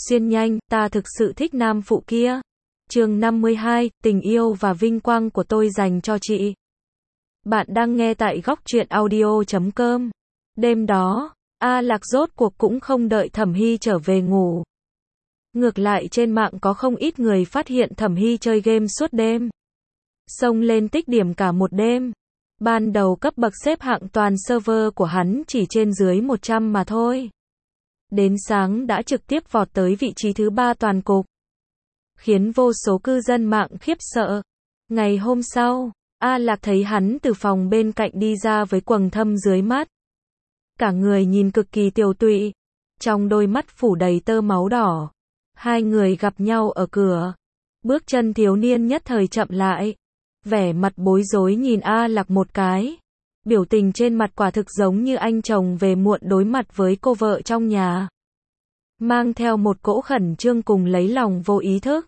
xuyên nhanh, ta thực sự thích nam phụ kia. Chương 52, tình yêu và vinh quang của tôi dành cho chị. Bạn đang nghe tại góc truyện audio.com. Đêm đó, A Lạc rốt cuộc cũng không đợi Thẩm Hy trở về ngủ. Ngược lại trên mạng có không ít người phát hiện Thẩm Hy chơi game suốt đêm. Xông lên tích điểm cả một đêm. Ban đầu cấp bậc xếp hạng toàn server của hắn chỉ trên dưới 100 mà thôi. Đến sáng đã trực tiếp vọt tới vị trí thứ 3 toàn cục. Khiến vô số cư dân mạng khiếp sợ. Ngày hôm sau, A Lạc thấy hắn từ phòng bên cạnh đi ra với quầng thâm dưới mắt. Cả người nhìn cực kỳ tiều tụy. Trong đôi mắt phủ đầy tơ máu đỏ. Hai người gặp nhau ở cửa. Bước chân thiếu niên nhất thời chậm lại. Vẻ mặt bối rối nhìn A Lạc một cái. Biểu tình trên mặt quả thực giống như anh chồng về muộn đối mặt với cô vợ trong nhà. Mang theo một cỗ khẩn trương cùng lấy lòng vô ý thức.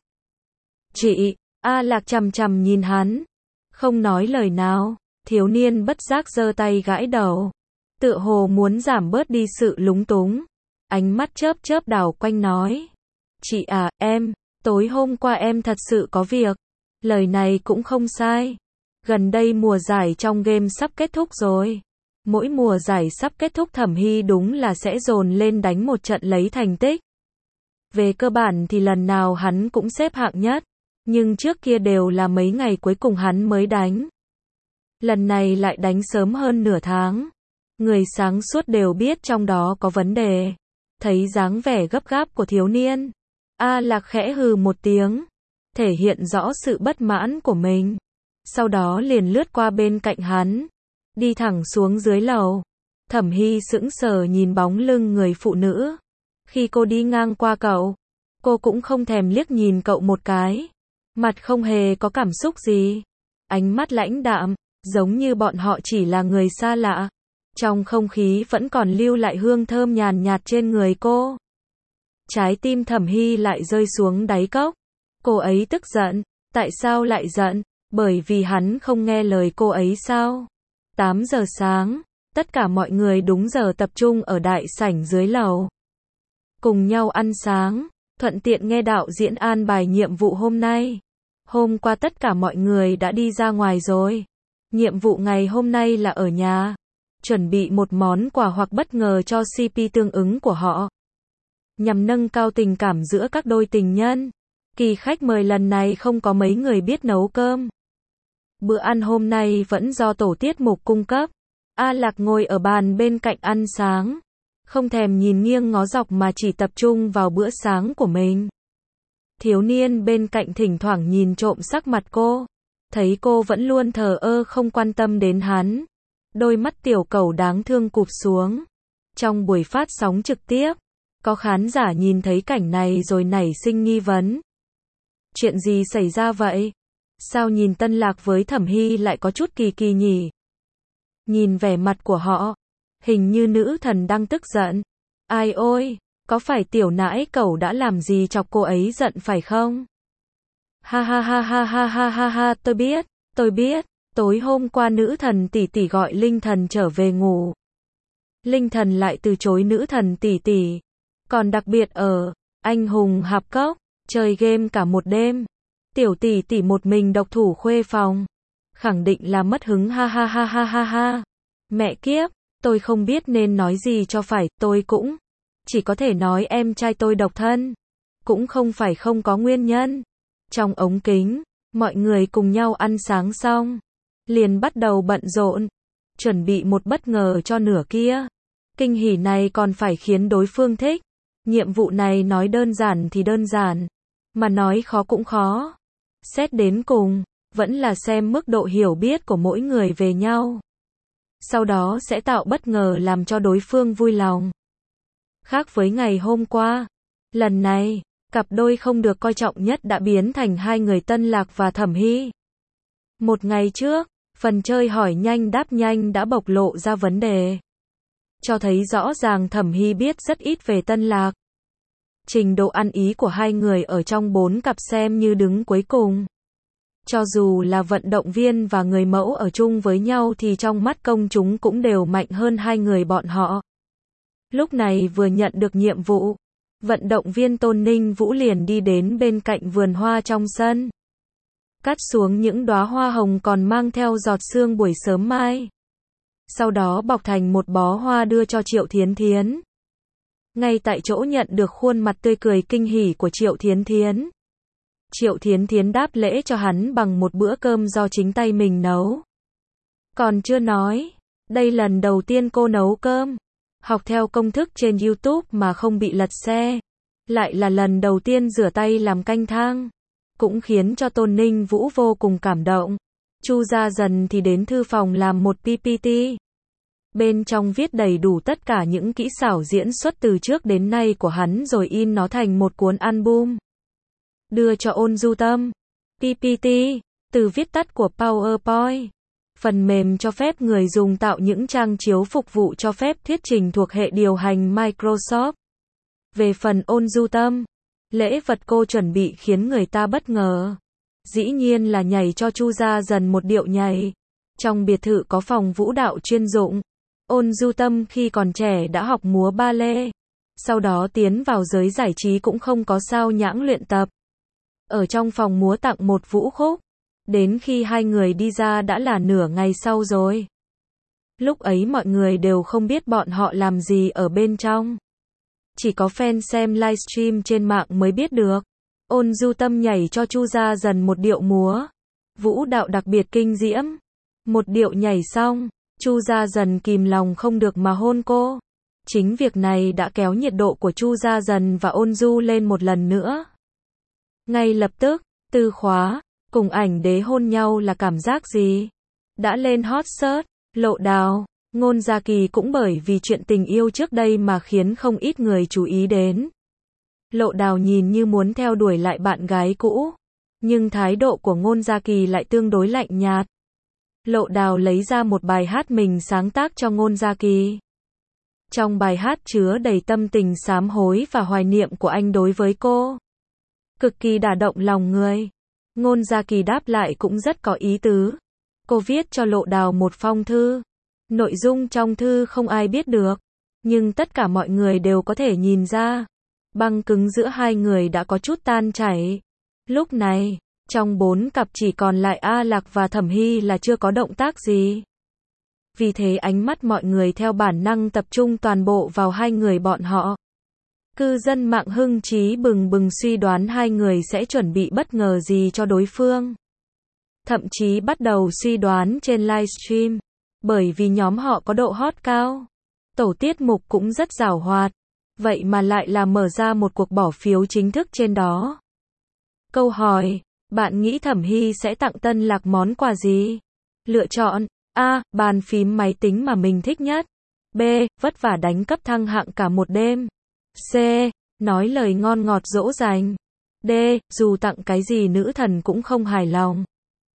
Chị, A Lạc chằm chằm nhìn hắn. Không nói lời nào, thiếu niên bất giác giơ tay gãi đầu. Tựa hồ muốn giảm bớt đi sự lúng túng. Ánh mắt chớp chớp đảo quanh nói. Chị à, em, tối hôm qua em thật sự có việc. Lời này cũng không sai. Gần đây mùa giải trong game sắp kết thúc rồi. Mỗi mùa giải sắp kết thúc Thẩm Hy đúng là sẽ dồn lên đánh một trận lấy thành tích. Về cơ bản thì lần nào hắn cũng xếp hạng nhất. Nhưng trước kia đều là mấy ngày cuối cùng hắn mới đánh. Lần này lại đánh sớm hơn nửa tháng. Người sáng suốt đều biết trong đó có vấn đề. Thấy dáng vẻ gấp gáp của thiếu niên. A Lạc khẽ hừ một tiếng. Thể hiện rõ sự bất mãn của mình. Sau đó liền lướt qua bên cạnh hắn. Đi thẳng xuống dưới lầu. Thẩm Hy sững sờ nhìn bóng lưng người phụ nữ. Khi cô đi ngang qua cậu, cô cũng không thèm liếc nhìn cậu một cái. Mặt không hề có cảm xúc gì. Ánh mắt lãnh đạm, giống như bọn họ chỉ là người xa lạ. Trong không khí vẫn còn lưu lại hương thơm nhàn nhạt trên người cô. Trái tim Thẩm Hy lại rơi xuống đáy cốc. Cô ấy tức giận. Tại sao lại giận? Bởi vì hắn không nghe lời cô ấy sao? 8 giờ sáng, tất cả mọi người đúng giờ tập trung ở đại sảnh dưới lầu. Cùng nhau ăn sáng, thuận tiện nghe đạo diễn an bài nhiệm vụ hôm nay. Hôm qua tất cả mọi người đã đi ra ngoài rồi. Nhiệm vụ ngày hôm nay là ở nhà. Chuẩn bị một món quà hoặc bất ngờ cho CP tương ứng của họ. Nhằm nâng cao tình cảm giữa các đôi tình nhân. Kỳ khách mời lần này không có mấy người biết nấu cơm. Bữa ăn hôm nay vẫn do tổ tiết mục cung cấp. A Lạc ngồi ở bàn bên cạnh ăn sáng. Không thèm nhìn nghiêng ngó dọc mà chỉ tập trung vào bữa sáng của mình. Thiếu niên bên cạnh thỉnh thoảng nhìn trộm sắc mặt cô. Thấy cô vẫn luôn thờ ơ không quan tâm đến hắn. Đôi mắt tiểu cẩu đáng thương cụp xuống. Trong buổi phát sóng trực tiếp, có khán giả nhìn thấy cảnh này rồi nảy sinh nghi vấn. Chuyện gì xảy ra vậy? Sao nhìn Tân Lạc với Thẩm Hy lại có chút kỳ kỳ nhỉ? Nhìn vẻ mặt của họ, hình như nữ thần đang tức giận. Ai ôi, có phải tiểu nãi cẩu đã làm gì chọc cô ấy giận phải không? Ha ha ha ha ha ha ha ha, tôi biết, tối hôm qua nữ thần tỷ tỷ gọi linh thần trở về ngủ. Linh thần lại từ chối nữ thần tỷ tỷ. Còn đặc biệt ở anh hùng hạp cốc, chơi game cả một đêm. Tiểu tỷ tỷ một mình độc thủ khuê phòng. Khẳng định là mất hứng ha ha ha ha ha ha. Mẹ kiếp, tôi không biết nên nói gì cho phải, tôi cũng chỉ có thể nói em trai tôi độc thân. Cũng không phải không có nguyên nhân. Trong ống kính, mọi người cùng nhau ăn sáng xong. Liền bắt đầu bận rộn. Chuẩn bị một bất ngờ cho nửa kia. Kinh hỉ này còn phải khiến đối phương thích. Nhiệm vụ này nói đơn giản thì đơn giản. Mà nói khó cũng khó. Xét đến cùng, vẫn là xem mức độ hiểu biết của mỗi người về nhau. Sau đó sẽ tạo bất ngờ làm cho đối phương vui lòng. Khác với ngày hôm qua, lần này, cặp đôi không được coi trọng nhất đã biến thành hai người Tân Lạc và Thẩm Hy. Một ngày trước, phần chơi hỏi nhanh đáp nhanh đã bộc lộ ra vấn đề. Cho thấy rõ ràng Thẩm Hy biết rất ít về Tân Lạc. Trình độ ăn ý của hai người ở trong 4 cặp xem như đứng cuối cùng. Cho dù là vận động viên và người mẫu ở chung với nhau thì trong mắt công chúng cũng đều mạnh hơn hai người bọn họ. Lúc này vừa nhận được nhiệm vụ, Vận động viên Tôn Ninh Vũ liền đi đến bên cạnh vườn hoa trong sân. Cắt xuống những đóa hoa hồng còn mang theo giọt sương buổi sớm mai. Sau đó bọc thành một bó hoa đưa cho Triệu Thiến Thiến. Ngay tại chỗ nhận được khuôn mặt tươi cười kinh hỉ của Triệu Thiến Thiến. Triệu Thiến Thiến đáp lễ cho hắn bằng một bữa cơm do chính tay mình nấu. Còn chưa nói, đây lần đầu tiên cô nấu cơm, học theo công thức trên YouTube mà không bị lật xe. Lại là lần đầu tiên rửa tay làm canh thang. Cũng khiến cho Tôn Ninh Vũ vô cùng cảm động. Chu Gia Dần thì đến thư phòng làm một PPT. Bên trong viết đầy đủ tất cả những kỹ xảo diễn xuất từ trước đến nay của hắn rồi in nó thành một cuốn album. Đưa cho Ôn Du Tâm. PPT, từ viết tắt của PowerPoint. Phần mềm cho phép người dùng tạo những trang chiếu phục vụ cho phép thuyết trình thuộc hệ điều hành Microsoft. Về phần Ôn Du Tâm, lễ vật cô chuẩn bị khiến người ta bất ngờ. Dĩ nhiên là nhảy cho Chu Gia Dần một điệu nhảy. Trong biệt thự có phòng vũ đạo chuyên dụng. Ôn Du Tâm khi còn trẻ đã học múa ba lê. Sau đó tiến vào giới giải trí cũng không có sao nhãng luyện tập. Ở trong phòng múa tặng một vũ khúc. Đến khi hai người đi ra đã là nửa ngày sau rồi. Lúc ấy mọi người đều không biết bọn họ làm gì ở bên trong. Chỉ có fan xem livestream trên mạng mới biết được. Ôn Du Tâm nhảy cho Chu Gia Dần một điệu múa. Vũ đạo đặc biệt kinh diễm. Một điệu nhảy xong, Chu Gia Dần kìm lòng không được mà hôn cô. Chính việc này đã kéo nhiệt độ của Chu Gia Dần và Ôn Du lên một lần nữa. Ngay lập tức, Tư Khóa cùng Ảnh Đế hôn nhau là cảm giác gì? Đã lên hot search, Lộ Đào, Ngôn Gia Kỳ cũng bởi vì chuyện tình yêu trước đây mà khiến không ít người chú ý đến. Lộ Đào nhìn như muốn theo đuổi lại bạn gái cũ, nhưng thái độ của Ngôn Gia Kỳ lại tương đối lạnh nhạt. Lộ Đào lấy ra một bài hát mình sáng tác cho Ngôn Gia Kỳ. Trong bài hát chứa đầy tâm tình sám hối và hoài niệm của anh đối với cô. Cực kỳ đả động lòng người. Ngôn Gia Kỳ đáp lại cũng rất có ý tứ. Cô viết cho Lộ Đào một phong thư. Nội dung trong thư không ai biết được, nhưng tất cả mọi người đều có thể nhìn ra. Băng cứng giữa hai người đã có chút tan chảy. Lúc này, trong 4 cặp chỉ còn lại A Lạc và Thẩm Hy là chưa có động tác gì. Vì thế ánh mắt mọi người theo bản năng tập trung toàn bộ vào hai người bọn họ. Cư dân mạng hưng trí bừng bừng suy đoán hai người sẽ chuẩn bị bất ngờ gì cho đối phương. Thậm chí bắt đầu suy đoán trên livestream, bởi vì nhóm họ có độ hot cao. Tổ tiết mục cũng rất giàu hoạt, vậy mà lại là mở ra một cuộc bỏ phiếu chính thức trên đó. Câu hỏi, bạn nghĩ Thẩm Hy sẽ tặng Tân Lạc món quà gì? Lựa chọn A. Bàn phím máy tính mà mình thích nhất. B. Vất vả đánh cấp thăng hạng cả một đêm. C. Nói lời ngon ngọt dỗ dành. D. Dù tặng cái gì nữ thần cũng không hài lòng.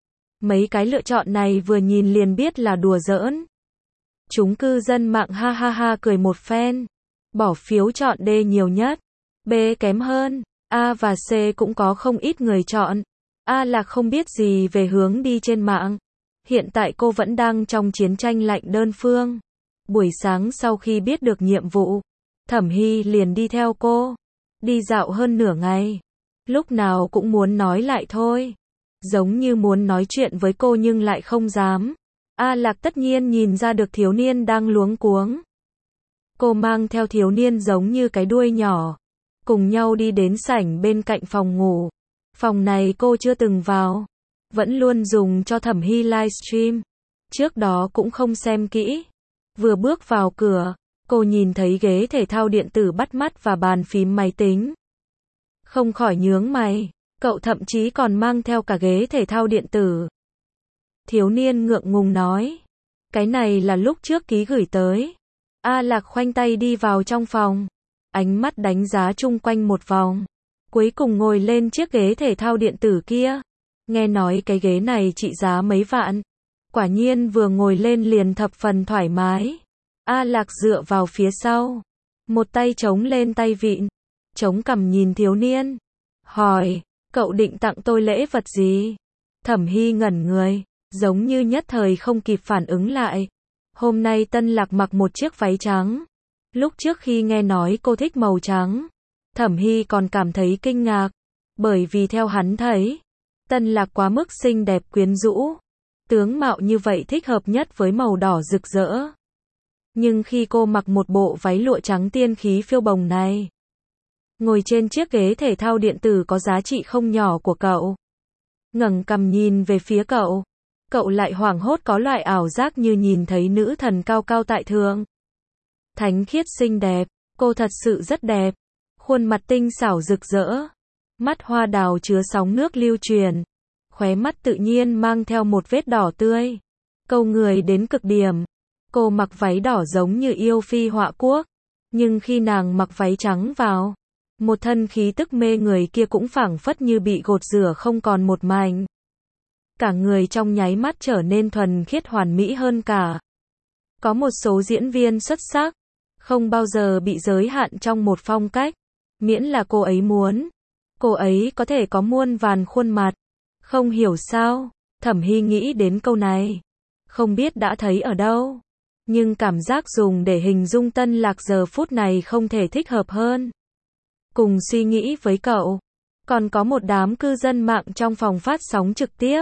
Mấy cái lựa chọn này vừa nhìn liền biết là đùa giỡn. Chúng cư dân mạng ha ha ha cười một phen. Bỏ phiếu chọn D nhiều nhất. B kém hơn. A và C cũng có không ít người chọn. A là không biết gì về hướng đi trên mạng. Hiện tại cô vẫn đang trong chiến tranh lạnh đơn phương. Buổi sáng sau khi biết được nhiệm vụ, Thẩm Hy liền đi theo cô. Đi dạo hơn nửa ngày. Lúc nào cũng muốn nói lại thôi. Giống như muốn nói chuyện với cô nhưng lại không dám. A Lạc tất nhiên nhìn ra được thiếu niên đang luống cuống. Cô mang theo thiếu niên giống như cái đuôi nhỏ. Cùng nhau đi đến sảnh bên cạnh phòng ngủ. Phòng này cô chưa từng vào. Vẫn luôn dùng cho Thẩm Hy livestream. Trước đó cũng không xem kỹ. Vừa bước vào cửa, cô nhìn thấy ghế thể thao điện tử bắt mắt và bàn phím máy tính. Không khỏi nhướng mày. Cậu thậm chí còn mang theo cả ghế thể thao điện tử. Thiếu niên ngượng ngùng nói. Cái này là lúc trước ký gửi tới. A Lạc khoanh tay đi vào trong phòng. Ánh mắt đánh giá chung quanh một vòng. Cuối cùng ngồi lên chiếc ghế thể thao điện tử kia. Nghe nói cái ghế này trị giá mấy vạn. Quả nhiên vừa ngồi lên liền thập phần thoải mái. A Lạc dựa vào phía sau. Một tay chống lên tay vịn. Chống cằm nhìn thiếu niên. Hỏi, cậu định tặng tôi lễ vật gì? Thẩm Hy ngẩn người. Giống như nhất thời không kịp phản ứng lại. Hôm nay Tân Lạc mặc một chiếc váy trắng. Lúc trước khi nghe nói cô thích màu trắng, Thẩm Hy còn cảm thấy kinh ngạc, bởi vì theo hắn thấy, Tân Lạc quá mức xinh đẹp quyến rũ, tướng mạo như vậy thích hợp nhất với màu đỏ rực rỡ. Nhưng khi cô mặc một bộ váy lụa trắng tiên khí phiêu bồng này, ngồi trên chiếc ghế thể thao điện tử có giá trị không nhỏ của cậu, ngẩng cằm nhìn về phía cậu, cậu lại hoảng hốt có loại ảo giác như nhìn thấy nữ thần cao cao tại thượng. Thánh khiết xinh đẹp, cô thật sự rất đẹp, khuôn mặt tinh xảo rực rỡ, mắt hoa đào chứa sóng nước lưu truyền, khóe mắt tự nhiên mang theo một vết đỏ tươi, câu người đến cực điểm. Cô mặc váy đỏ giống như yêu phi họa quốc, nhưng khi nàng mặc váy trắng vào, một thân khí tức mê người kia cũng phảng phất như bị gột rửa không còn một mảnh. Cả người trong nháy mắt trở nên thuần khiết hoàn mỹ hơn cả. Có một số diễn viên xuất sắc, không bao giờ bị giới hạn trong một phong cách, miễn là cô ấy muốn. Cô ấy có thể có muôn vàn khuôn mặt. Không hiểu sao, Thẩm Hy nghĩ đến câu này. Không biết đã thấy ở đâu. Nhưng cảm giác dùng để hình dung Tân Lạc giờ phút này không thể thích hợp hơn. Cùng suy nghĩ với cậu, còn có một đám cư dân mạng trong phòng phát sóng trực tiếp.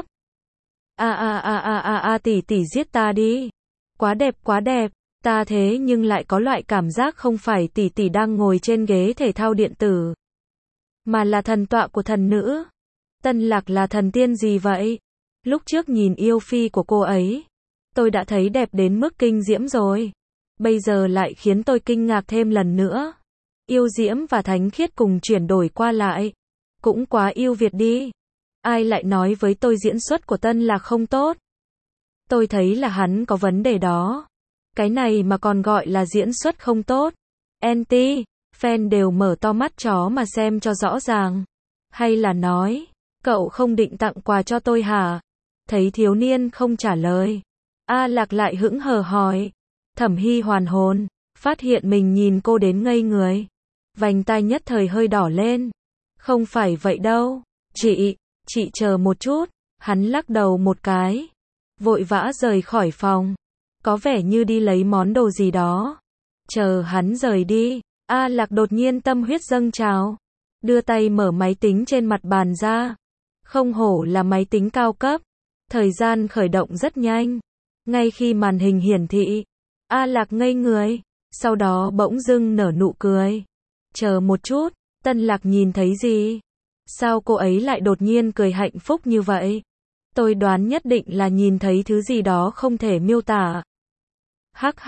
Tỷ giết ta đi. Quá đẹp, ta thế nhưng lại có loại cảm giác không phải tỷ đang ngồi trên ghế thể thao điện tử, mà là thần tọa của thần nữ. Tân Lạc là thần tiên gì vậy? Lúc trước nhìn yêu phi của cô ấy, tôi đã thấy đẹp đến mức kinh diễm rồi. Bây giờ lại khiến tôi kinh ngạc thêm lần nữa. Yêu diễm và thánh khiết cùng chuyển đổi qua lại. Cũng quá yêu Việt đi. Ai lại nói với tôi diễn xuất của Tân Lạc không tốt? Tôi thấy là hắn có vấn đề đó. Cái này mà còn gọi là diễn xuất không tốt. Anti, fan đều mở to mắt chó mà xem cho rõ ràng. Hay là nói, cậu không định tặng quà cho tôi hả? Thấy thiếu niên không trả lời, A Lạc lại hững hờ hỏi. Thẩm Hy hoàn hồn, phát hiện mình nhìn cô đến ngây người. Vành tai nhất thời hơi đỏ lên. Không phải vậy đâu, chị chờ một chút. Hắn lắc đầu một cái, vội vã rời khỏi phòng. Có vẻ như đi lấy món đồ gì đó. Chờ hắn rời đi, A Lạc đột nhiên tâm huyết dâng trào. Đưa tay mở máy tính trên mặt bàn ra. Không hổ là máy tính cao cấp. Thời gian khởi động rất nhanh. Ngay khi màn hình hiển thị, A Lạc ngây người, sau đó bỗng dưng nở nụ cười. Chờ một chút, Tân Lạc nhìn thấy gì? Sao cô ấy lại đột nhiên cười hạnh phúc như vậy? Tôi đoán nhất định là nhìn thấy thứ gì đó không thể miêu tả. Hắc,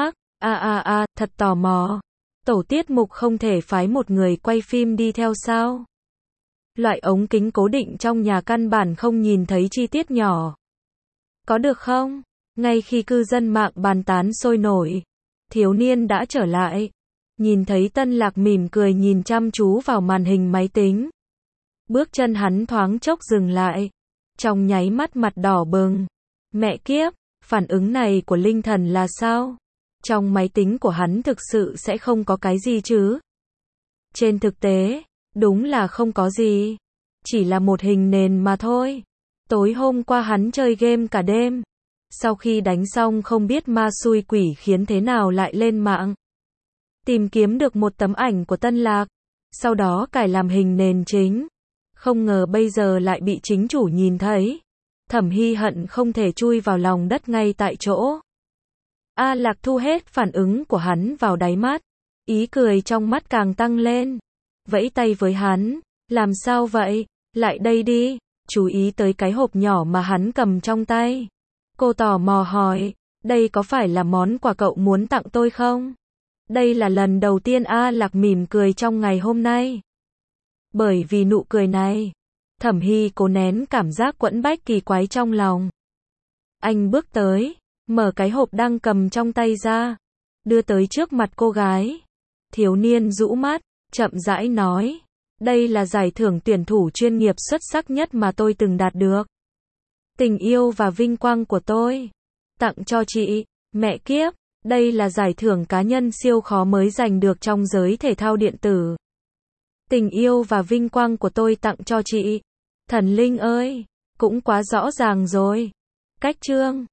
thật tò mò. Tổ tiết mục không thể phái một người quay phim đi theo sao? Loại ống kính cố định trong nhà căn bản không nhìn thấy chi tiết nhỏ. Có được không? Ngay khi cư dân mạng bàn tán sôi nổi, thiếu niên đã trở lại. Nhìn thấy Tân Lạc mỉm cười nhìn chăm chú vào màn hình máy tính. Bước chân hắn thoáng chốc dừng lại. Trong nháy mắt mặt đỏ bừng. Mẹ kiếp, phản ứng này của linh thần là sao? Trong máy tính của hắn thực sự sẽ không có cái gì chứ? Trên thực tế, đúng là không có gì. Chỉ là một hình nền mà thôi. Tối hôm qua hắn chơi game cả đêm. Sau khi đánh xong không biết ma xui quỷ khiến thế nào lại lên mạng. Tìm kiếm được một tấm ảnh của Tân Lạc. Sau đó cài làm hình nền chính. Không ngờ bây giờ lại bị chính chủ nhìn thấy. Thẩm Hy hận không thể chui vào lòng đất ngay tại chỗ. A Lạc thu hết phản ứng của hắn vào đáy mắt. Ý cười trong mắt càng tăng lên. Vẫy tay với hắn. Làm sao vậy? Lại đây đi. Chú ý tới cái hộp nhỏ mà hắn cầm trong tay. Cô tò mò hỏi. Đây có phải là món quà cậu muốn tặng tôi không? Đây là lần đầu tiên A Lạc mỉm cười trong ngày hôm nay. Bởi vì nụ cười này, Thẩm Hy cố nén cảm giác quẫn bách kỳ quái trong lòng. Anh bước tới, mở cái hộp đang cầm trong tay ra, đưa tới trước mặt cô gái. Thiếu niên rũ mắt, chậm rãi nói, đây là giải thưởng tuyển thủ chuyên nghiệp xuất sắc nhất mà tôi từng đạt được. Tình yêu và vinh quang của tôi, tặng cho chị. Mẹ kiếp, đây là giải thưởng cá nhân siêu khó mới giành được trong giới thể thao điện tử. Tình yêu và vinh quang của tôi tặng cho chị. Thần linh ơi, cũng quá rõ ràng rồi. Cách chương